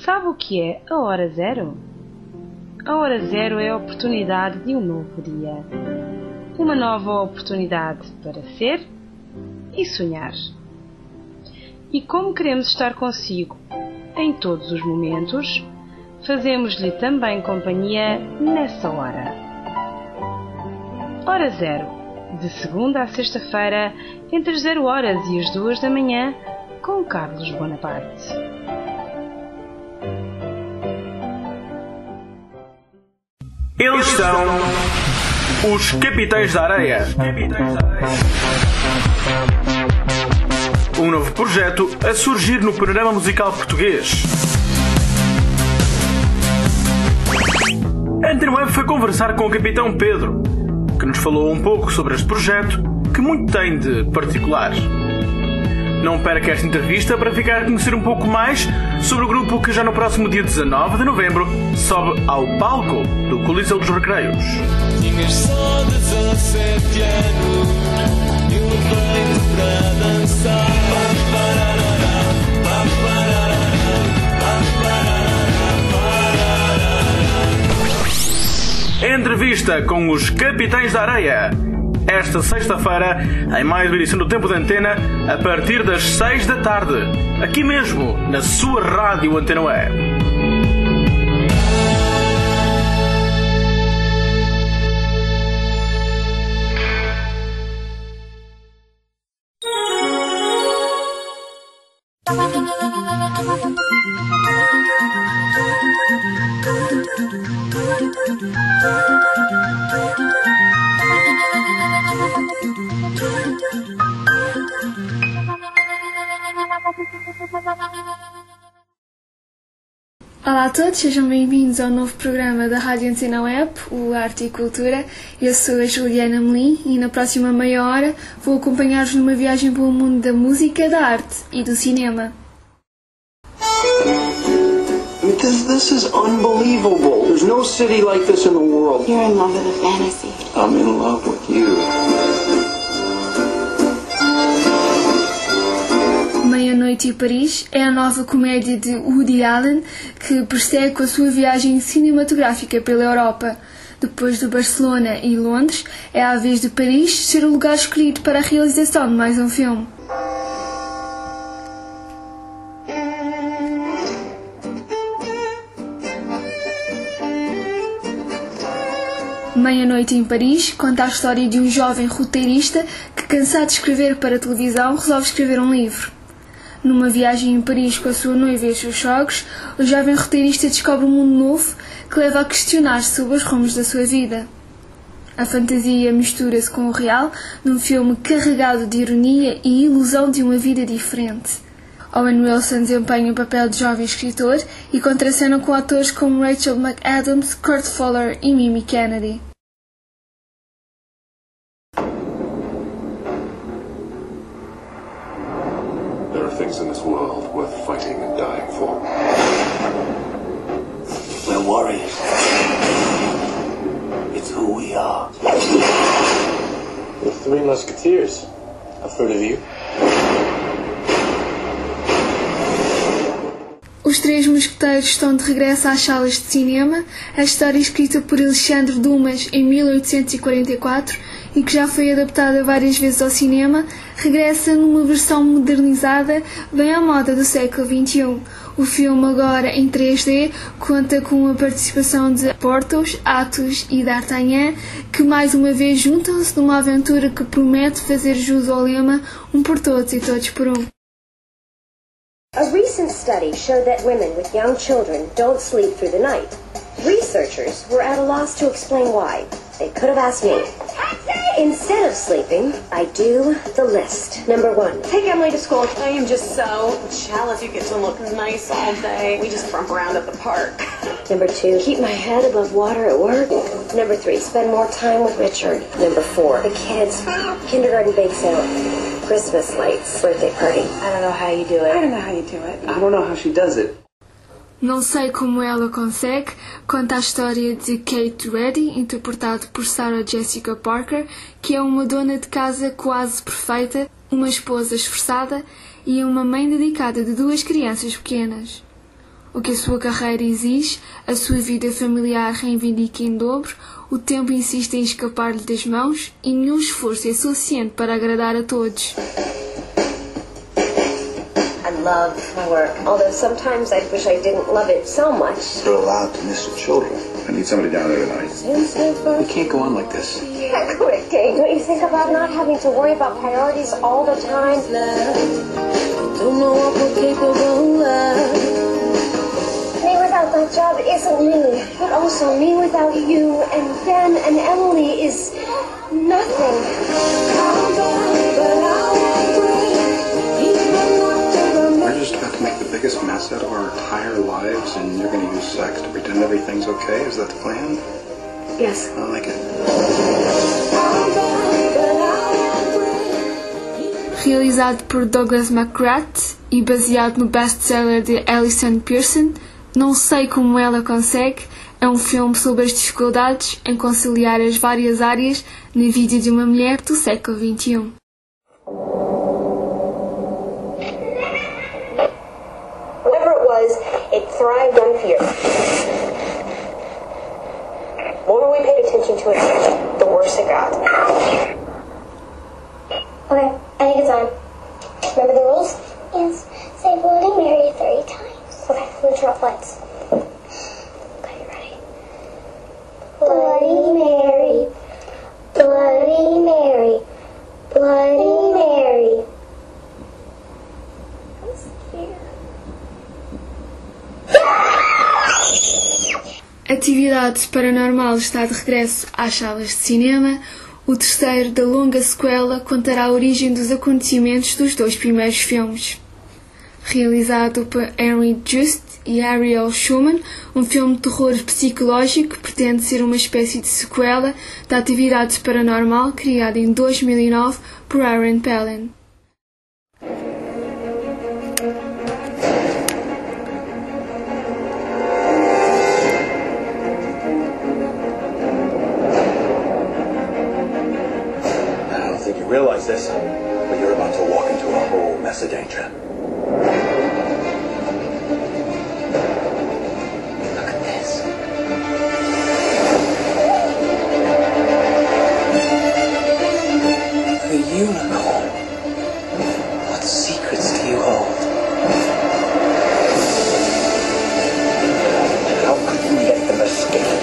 Sabe o que é a hora zero? A hora zero é a oportunidade de um novo dia. Uma nova oportunidade para ser e sonhar. E como queremos estar consigo em todos os momentos, fazemos-lhe também companhia nessa hora. Hora zero, de segunda a sexta-feira, entre as 0 horas e as 2 da manhã, com Carlos Bonaparte. Eles são os Capitães da Areia. Um novo projeto a surgir no panorama musical português. A Antena Web foi conversar com o Capitão Pedro, que nos falou um pouco sobre este projeto, que muito tem de particular. Não perca esta entrevista para ficar a conhecer um pouco mais sobre o grupo que já no próximo dia 19 de novembro sobe ao palco do Coliseu dos Recreios. Tinhas só 17 anos, eu levei-te para dançar. Entrevista com os Capitães da Areia. Esta sexta-feira, em mais uma edição do Tempo de Antena, a partir das 6 da tarde, aqui mesmo, na sua rádio Antena Web. Olá a todos, sejam bem-vindos ao novo programa da Rádio Antena Web, o Arte e Cultura. Eu sou a Juliana Melim e na próxima meia hora vou acompanhar-vos numa viagem pelo mundo da música, da arte e do cinema. This is unbelievable. There's no city like this in the world. You're in love with a fantasy. I'm in love with you. Meia-Noite em Paris é a nova comédia de Woody Allen que prossegue com a sua viagem cinematográfica pela Europa. Depois de Barcelona e Londres, é a vez de Paris ser o lugar escolhido para a realização de mais um filme. Meia-Noite em Paris conta a história de um jovem roteirista que, cansado de escrever para a televisão, resolve escrever um livro. Numa viagem em Paris com a sua noiva e os seus sogros, o jovem roteirista descobre um mundo novo que leva a questionar-se sobre os rumos da sua vida. A fantasia mistura-se com o real num filme carregado de ironia e ilusão de uma vida diferente. Owen Wilson desempenha o papel de jovem escritor e contracena com atores como Rachel McAdams, Kurt Fuller e Mimi Kennedy. There are things in this world worth fighting and dying for. We're warriors. It's who we are. The Three Musketeers. I've heard of you. Os Três Mosqueteiros estão de regresso às salas de cinema. A história escrita por Alexandre Dumas em 1844 e que já foi adaptada várias vezes ao cinema, regressa numa versão modernizada bem à moda do século XXI. O filme, agora em 3D, conta com a participação de Porthos, Athos e D'Artagnan, que mais uma vez juntam-se numa aventura que promete fazer jus ao lema "Um por todos e todos por um". A recent study showed that women with young children don't sleep through the night. Researchers were at a loss to explain why. They could have asked me. Instead of sleeping, I do the list. Number 1, take Emily to school. I am just so jealous you get to look nice all day. We just bump around at the park. Number 2, keep my head above water at work. Number 3, spend more time with Richard. Number 4, the kids, kindergarten bake sale, Christmas lights, birthday party. I don't know how you do it. I don't know how you do it. I don't know how she does it. Não Sei Como Ela Consegue conta a história de Kate Reddy, interpretado por Sarah Jessica Parker, que é uma dona de casa quase perfeita, uma esposa esforçada e uma mãe dedicada de 2 crianças pequenas. o que a sua carreira exige, a sua vida familiar reivindica em dobro, o tempo insiste em escapar-lhe das mãos e nenhum esforço é suficiente para agradar a todos. I love my work, although sometimes I wish I didn't love it so much. You're allowed to miss your children. I need somebody down there tonight. We can't go on like this. Yeah, quit, Kate. Don't you think about not having to worry about priorities all the time? Don't know what we're capable of. Me without that job isn't me, but also me without you and Ben and Emily is nothing. We're just about to make the biggest mess out of our entire lives, and you're going to use sex to pretend everything's okay? Is that the plan? Yes. I like it. Realizado por Douglas McGrath e baseado no best-seller de Alison Pearson, Não Sei Como Ela Consegue, é um filme sobre as dificuldades em conciliar as várias áreas na vida de uma mulher do século XXI. Whatever it was, it thrived on fear. The more we paid attention to it, the worse it got. Okay, I think it's on. Remember the rules? Yes. Say Bloody Mary 3 times. Okay, let's drop lights. Okay, ready? Bloody Mary. Bloody Mary. Bloody Mary. I'm scared. Atividade Paranormal está de regresso às salas de cinema. O terceiro da longa sequela contará a origem dos acontecimentos dos 2 primeiros filmes. Realizado por Henry Just e Ariel Schumann, um filme de terror psicológico pretende ser uma espécie de sequela da Atividade Paranormal criada em 2009 por Aaron Pellen. Realize this, but you're about to walk into a whole mess of danger. Look at this. The unicorn. What secrets do you hold? How could you let them escape?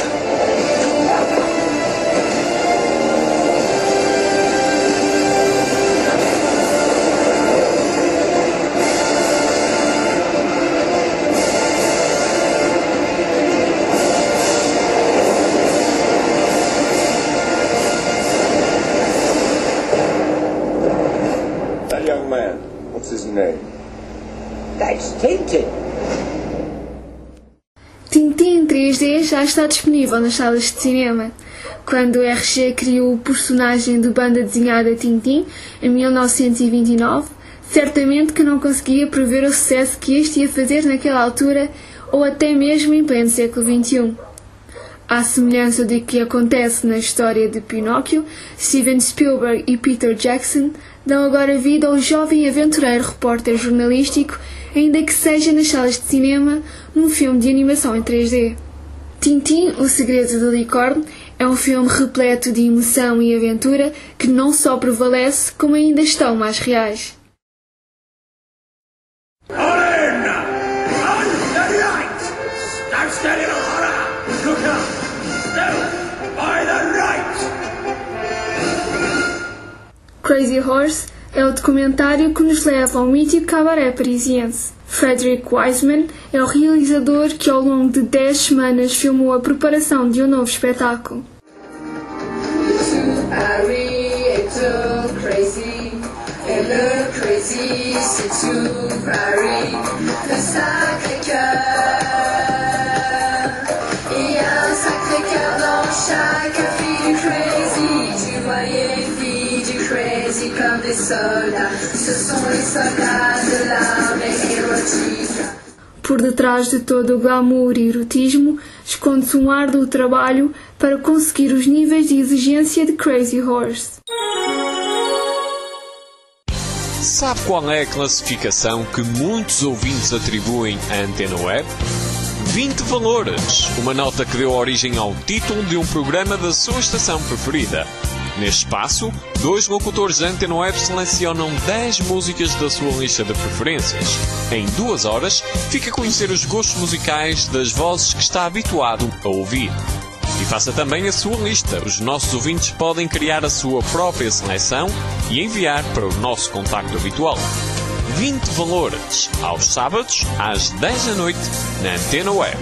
Young man, what's his name? That's Tintin. Tintin em 3D já está disponível nas salas de cinema. Quando o RG criou o personagem de banda desenhada Tintin, em 1929, certamente que não conseguia prever o sucesso que este ia fazer naquela altura ou até mesmo em pleno século XXI. À semelhança do que acontece na história de Pinóquio, Steven Spielberg e Peter Jackson dão agora vida ao jovem aventureiro repórter jornalístico, ainda que seja nas salas de cinema, num filme de animação em 3D. Tintin, O Segredo do Unicórnio, é um filme repleto de emoção e aventura que não só prevalece, como ainda estão mais reais. Crazy Horse é o documentário que nos leva ao mítico cabaré parisiense. Frederick Wiseman é o realizador que ao longo de 10 semanas filmou a preparação de um novo espetáculo. Comme des soldats, ce sont les soldats de l'armée érotique. Por detrás de todo o glamour e erotismo, esconde-se um árduo trabalho para conseguir os níveis de exigência de Crazy Horse. sabe qual é a classificação que muitos ouvintes atribuem à Antena Web? 20 valores, uma nota que deu origem ao título de um programa da sua estação preferida. Neste espaço, 2 locutores da Antena Web selecionam 10 músicas da sua lista de preferências. Em 2 horas, fica a conhecer os gostos musicais das vozes que está habituado a ouvir. E faça também a sua lista. Os nossos ouvintes podem criar a sua própria seleção e enviar para o nosso contacto habitual. 20 valores, aos sábados, às 10 da noite, na Antena Web.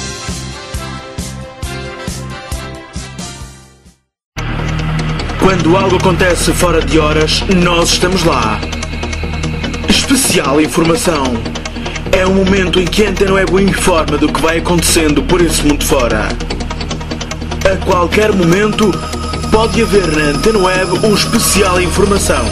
Quando algo acontece fora de horas, nós estamos lá. Especial informação. É o momento em que a Antena Web o informa do que vai acontecendo por esse mundo fora. A qualquer momento, pode haver na Antena Web um especial informação.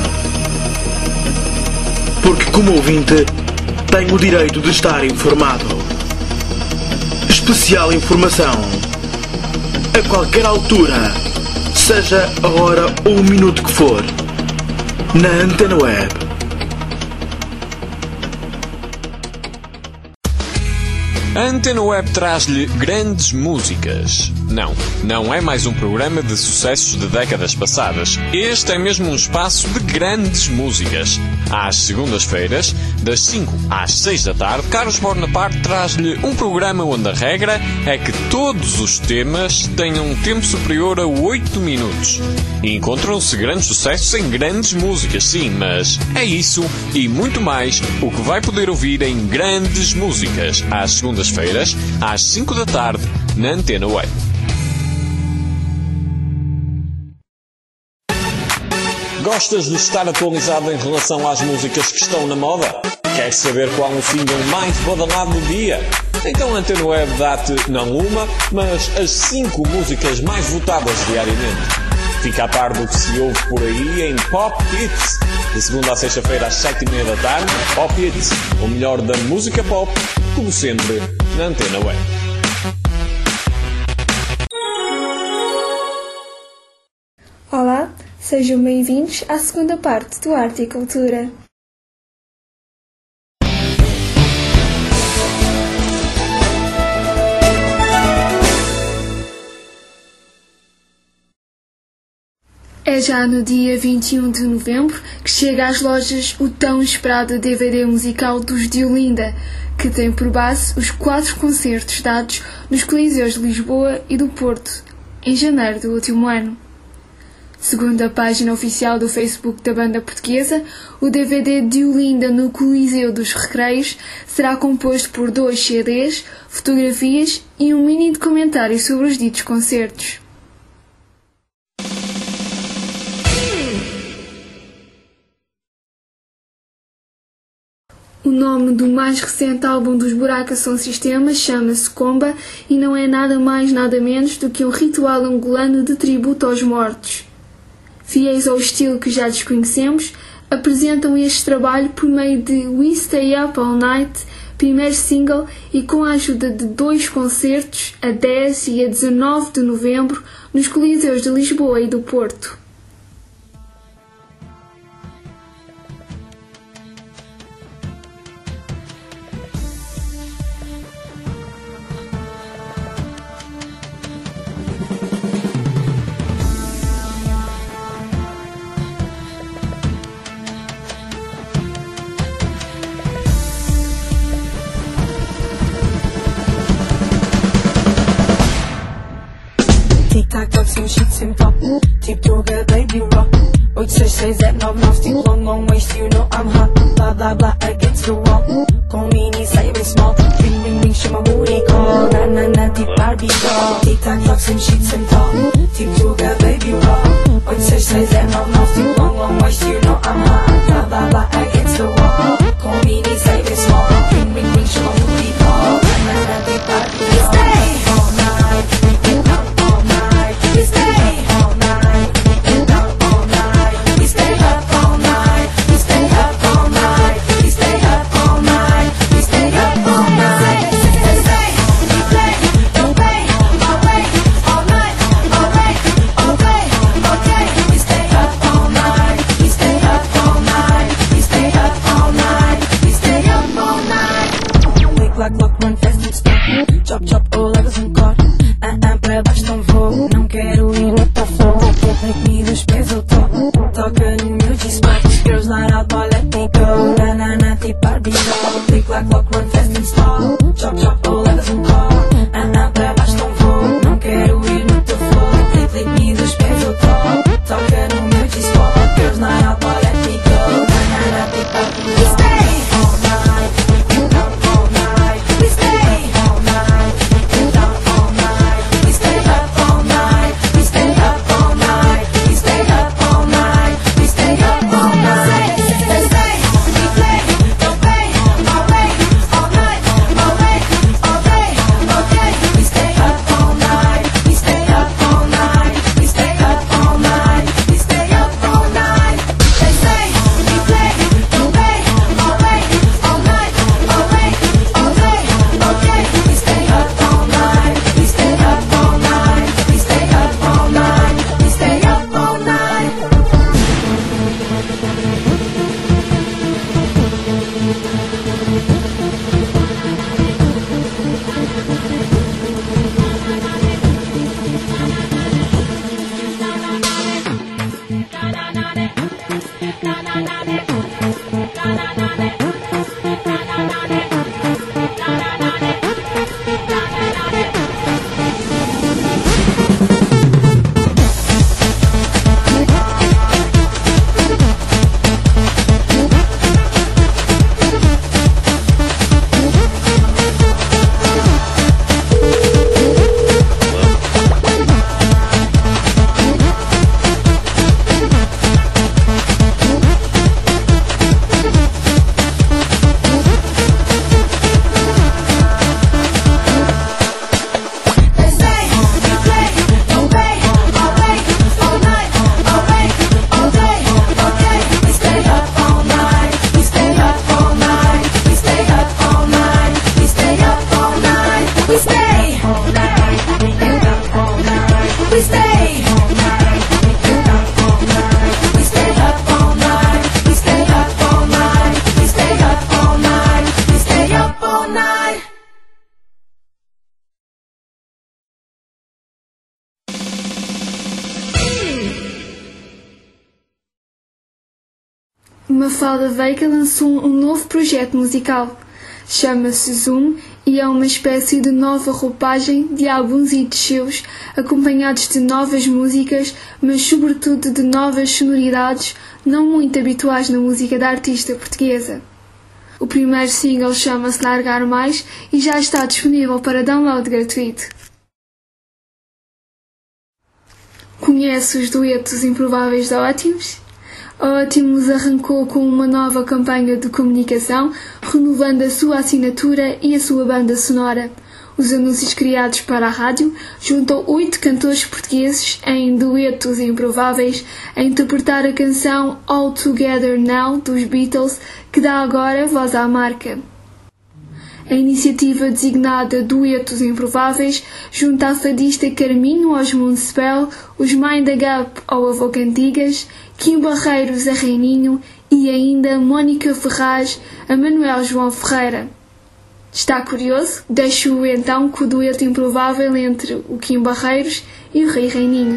Porque, como ouvinte, tenho o direito de estar informado. Especial informação. A qualquer altura, seja a hora ou o minuto que for, na Antena Web. A Antena Web traz-lhe grandes músicas. Não é mais um programa de sucessos de décadas passadas. Este é mesmo um espaço de grandes músicas. Às segundas-feiras, das 5 às 6 da tarde, Carlos Bonaparte traz-lhe um programa onde a regra é que todos os temas tenham um tempo superior a 8 minutos. E encontram-se grandes sucessos em grandes músicas, sim, mas é isso e muito mais o que vai poder ouvir em grandes músicas, às segundas-feiras, às 5 da tarde, na Antena Web. Gostas de estar atualizado em relação às músicas que estão na moda? Queres saber qual o single mais badalado do dia? Então a Antena Web dá-te não uma, mas as 5 músicas mais votadas diariamente. Fica a par do que se ouve por aí em Pop Hits. De segunda a sexta-feira às 7h30 da tarde, Pop Hits, o melhor da música pop, como sempre, na Antena Web. Olá, sejam bem-vindos à segunda parte do Arte e Cultura. É já no dia 21 de novembro que chega às lojas o tão esperado DVD musical dos de Olinda, que tem por base os 4 concertos dados nos Coliseus de Lisboa e do Porto, em janeiro do último ano. Segundo a página oficial do Facebook da banda portuguesa, o DVD de Olinda no Coliseu dos Recreios será composto por 2 CDs, fotografias e um mini documentário sobre os ditos concertos. O nome do mais recente álbum dos Buraca Som Sistema chama-se Comba e não é nada mais nada menos do que um ritual angolano de tributo aos mortos. Fiéis ao estilo que já desconhecemos, apresentam este trabalho por meio de We Stay Up All Night, primeiro single, e com a ajuda de 2 concertos, a 10 e a 19 de novembro, nos Coliseus de Lisboa e do Porto. Some sheets in pop, deep yoga, baby rock. 8669, deep long waist, you know I'm hot. Blah blah blah against the wall. Call me size small. Ring ring ring, show my booty call. Na na na, deep Barbie doll. Tick tock, tock, some sheets in top, deep yoga, baby rock. 8669, deep long waist, you know I'm hot. Blah blah blah against the wall. Call me size small. Ring ring ring, show my booty call. Na na na, deep Barbie doll. Stay all night, up all night. We stay all night, up all night. We stay up all night. We stay up all night. We stay up all night. We stay up all night. We play, don't play, all day, all night, all day, all day, all day. We stay up all night. We stay up all night. We stay like clock, run fast and stop. Chop, chop, oh, levas cor. Para baixo não vou, não quero ir no teu flow. Make me dos pés eu toco. Toca no meu G-spot. Girls not out, boy, let me go. Na na na, tipo Barbie doll. Click like clock, run fast and stop. Chop, chop, oh, levas cor. Para baixo não vou, não quero ir no teu flow. Make me dos pés eu toco. Toca no meu G-spot. Girls not out, boy, let me go. Na na na, tipo Barbie doll. We stay all night, up all night. We stay all night, down all night. We stay up all night. We stay up all night. We stay up all night. We stay up all night. They say we play, don't play, all day, all night, all day, all day, all day. We stay up all night. We stay up all night. We stay up all night. We stay up all night. They say we play, don't play, all day, all night, all day, all day, all day. We stay up all night. We stay up all night. We stay up all night. We stay up all night. They say we play, don't play, all day, all night, all day, all day, all day. We stay up all night. We stay up all night. We stay up all night. We stay up all night. We stay all night. Up all night. We stay all night. Up all night. We stay up all night. We stay up all night. We stay up all night. We stay up all night. Mafalda Veiga lançou um novo projeto musical. Chama-se Zoom e é uma espécie de nova roupagem de álbuns e de seus, acompanhados de novas músicas, mas sobretudo de novas sonoridades não muito habituais na música da artista portuguesa. O primeiro single chama-se Largar Mais e já está disponível para download gratuito. Conhece os duetos improváveis da Ótimos? A Ótimos arrancou com uma nova campanha de comunicação, renovando a sua assinatura e a sua banda sonora. Os anúncios criados para a rádio juntam 8 cantores portugueses em duetos improváveis a interpretar a canção All Together Now dos Beatles, que dá agora voz à marca. A iniciativa designada Duetos Improváveis junta a fadista Carminho aos Municipal, os Mind the Gap ao Avô Cantigas, Kim Barreiros a Reininho e ainda Mónica Ferraz a Manuel João Ferreira. Está curioso? Deixo-o então com o dueto improvável entre o Kim Barreiros e o Rei Reininho.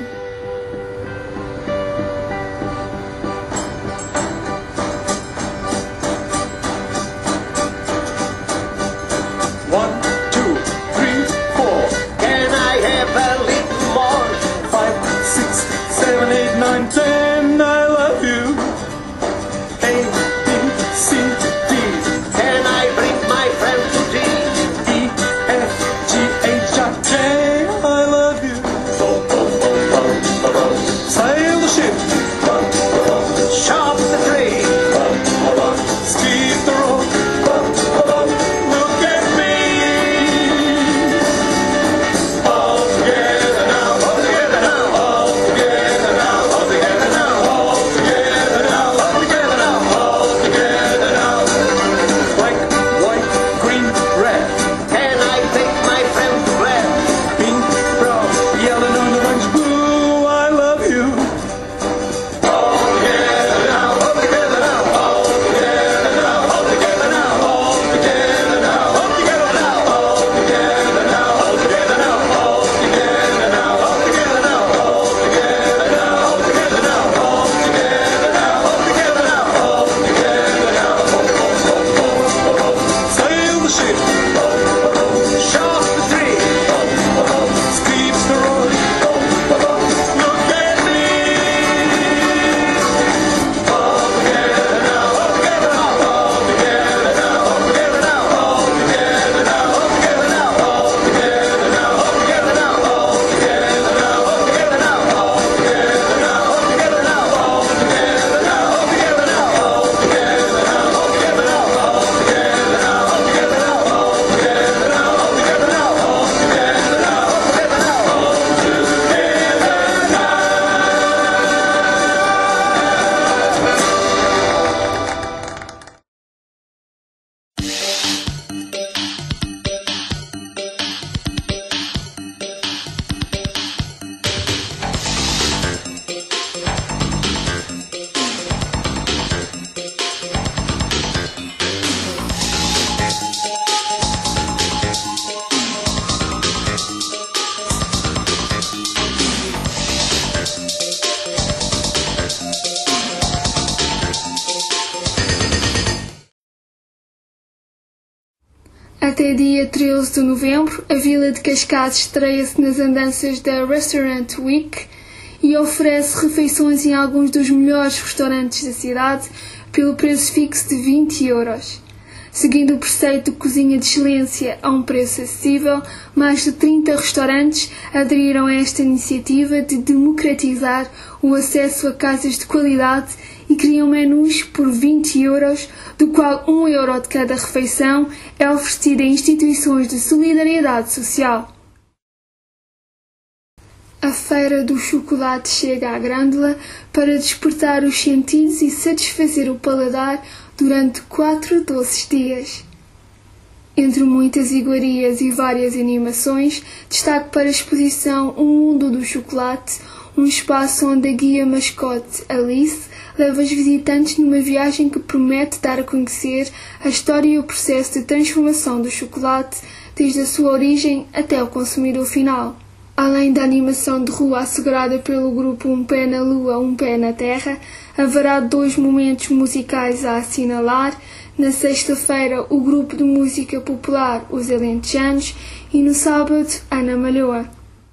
Até dia 13 de novembro, a Vila de Cascais estreia-se nas andanças da Restaurant Week e oferece refeições em alguns dos melhores restaurantes da cidade pelo preço fixo de 20 €. Seguindo o preceito de cozinha de excelência a um preço acessível, mais de 30 restaurantes aderiram a esta iniciativa de democratizar o acesso a casas de qualidade e criam menus por 20 €, do qual 1 € de cada refeição é oferecido a instituições de solidariedade social. A Feira do Chocolate chega à Grândola para despertar os sentidos e satisfazer o paladar durante 4 doces dias. Entre muitas iguarias e várias animações, destaque para a exposição O Mundo do Chocolate, um espaço onde a guia mascote Alice leva os visitantes numa viagem que promete dar a conhecer a história e o processo de transformação do chocolate, desde a sua origem até o consumidor final. Além da animação de rua assegurada pelo grupo Um Pé na Lua, Um Pé na Terra, haverá 2 momentos musicais a assinalar. Na sexta-feira, o grupo de música popular Os Alentejanos e no sábado, Ana Malhoa.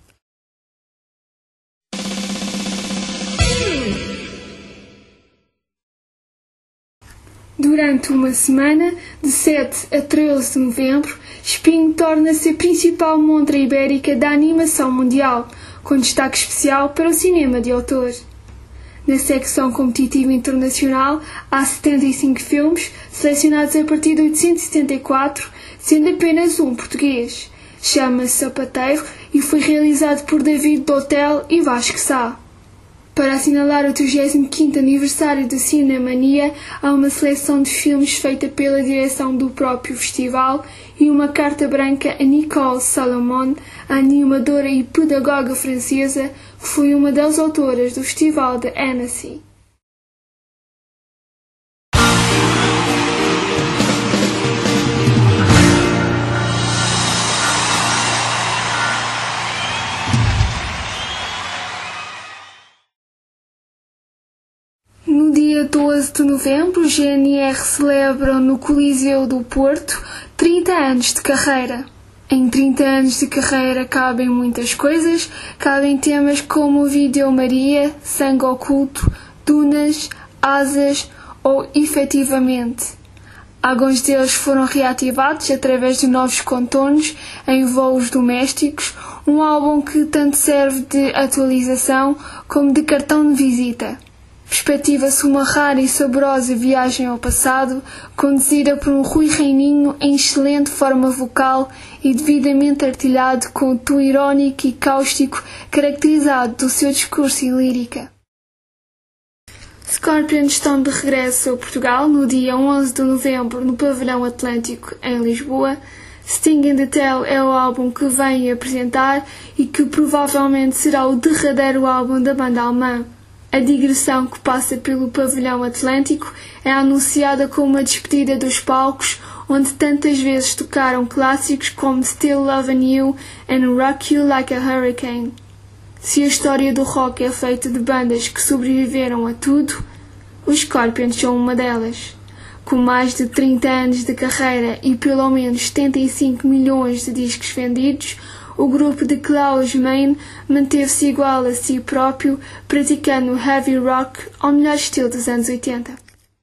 Durante uma semana, de 7 a 13 de novembro, Espinho torna-se a principal montra ibérica da animação mundial, com destaque especial para o cinema de autor. Na secção competitiva internacional, há 75 filmes, selecionados a partir de 874, sendo apenas um português. Chama-se Sapateiro e foi realizado por David Dotel e Vasco Sá. Para assinalar o 35º aniversário da Cinemania, há uma seleção de filmes feita pela direção do próprio festival e uma carta branca a Nicole Salomon, a animadora e pedagoga francesa, que foi uma das autoras do Festival de Annecy. No dia 12 de novembro, o GNR celebra no Coliseu do Porto 30 anos de carreira. Em 30 anos de carreira cabem muitas coisas, cabem temas como Vídeo Maria, Sangue Oculto, Dunas, Asas ou Efetivamente. Alguns deles foram reativados através de novos contornos em voos domésticos, um álbum que tanto serve de atualização como de cartão de visita. Perspectiva-se uma rara e saborosa viagem ao passado, conduzida por um Rui Reininho em excelente forma vocal e devidamente artilhado com o tom irónico e cáustico caracterizado do seu discurso e lírica. Scorpions estão de regresso a Portugal no dia 11 de novembro no Pavilhão Atlântico, em Lisboa. Sting in the Tail é o álbum que vem apresentar e que provavelmente será o derradeiro álbum da banda alemã. A digressão que passa pelo Pavilhão Atlântico é anunciada como uma despedida dos palcos, onde tantas vezes tocaram clássicos como Still Lovin' You and Rock You Like a Hurricane. Se a história do rock é feita de bandas que sobreviveram a tudo, os Scorpions são uma delas. Com mais de 30 anos de carreira e pelo menos 75 milhões de discos vendidos, o grupo de Klaus Meine manteve-se igual a si próprio, praticando heavy rock ao melhor estilo dos anos 80.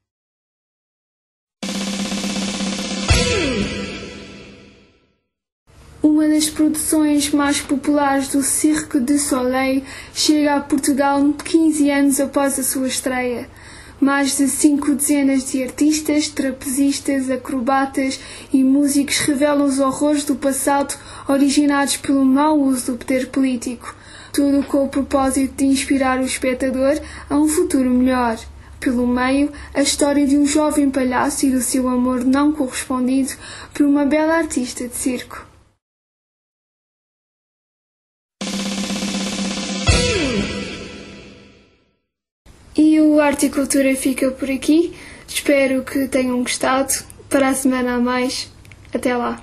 Uma das produções mais populares do Cirque du Soleil chega a Portugal 15 anos após a sua estreia. Mais de 5 dezenas de artistas, trapezistas, acrobatas e músicos revelam os horrores do passado originados pelo mau uso do poder político, tudo com o propósito de inspirar o espectador a um futuro melhor. Pelo meio, a história de um jovem palhaço e do seu amor não correspondido por uma bela artista de circo. E o Arte e Cultura fica por aqui. Espero que tenham gostado. Para a semana a mais. Até lá.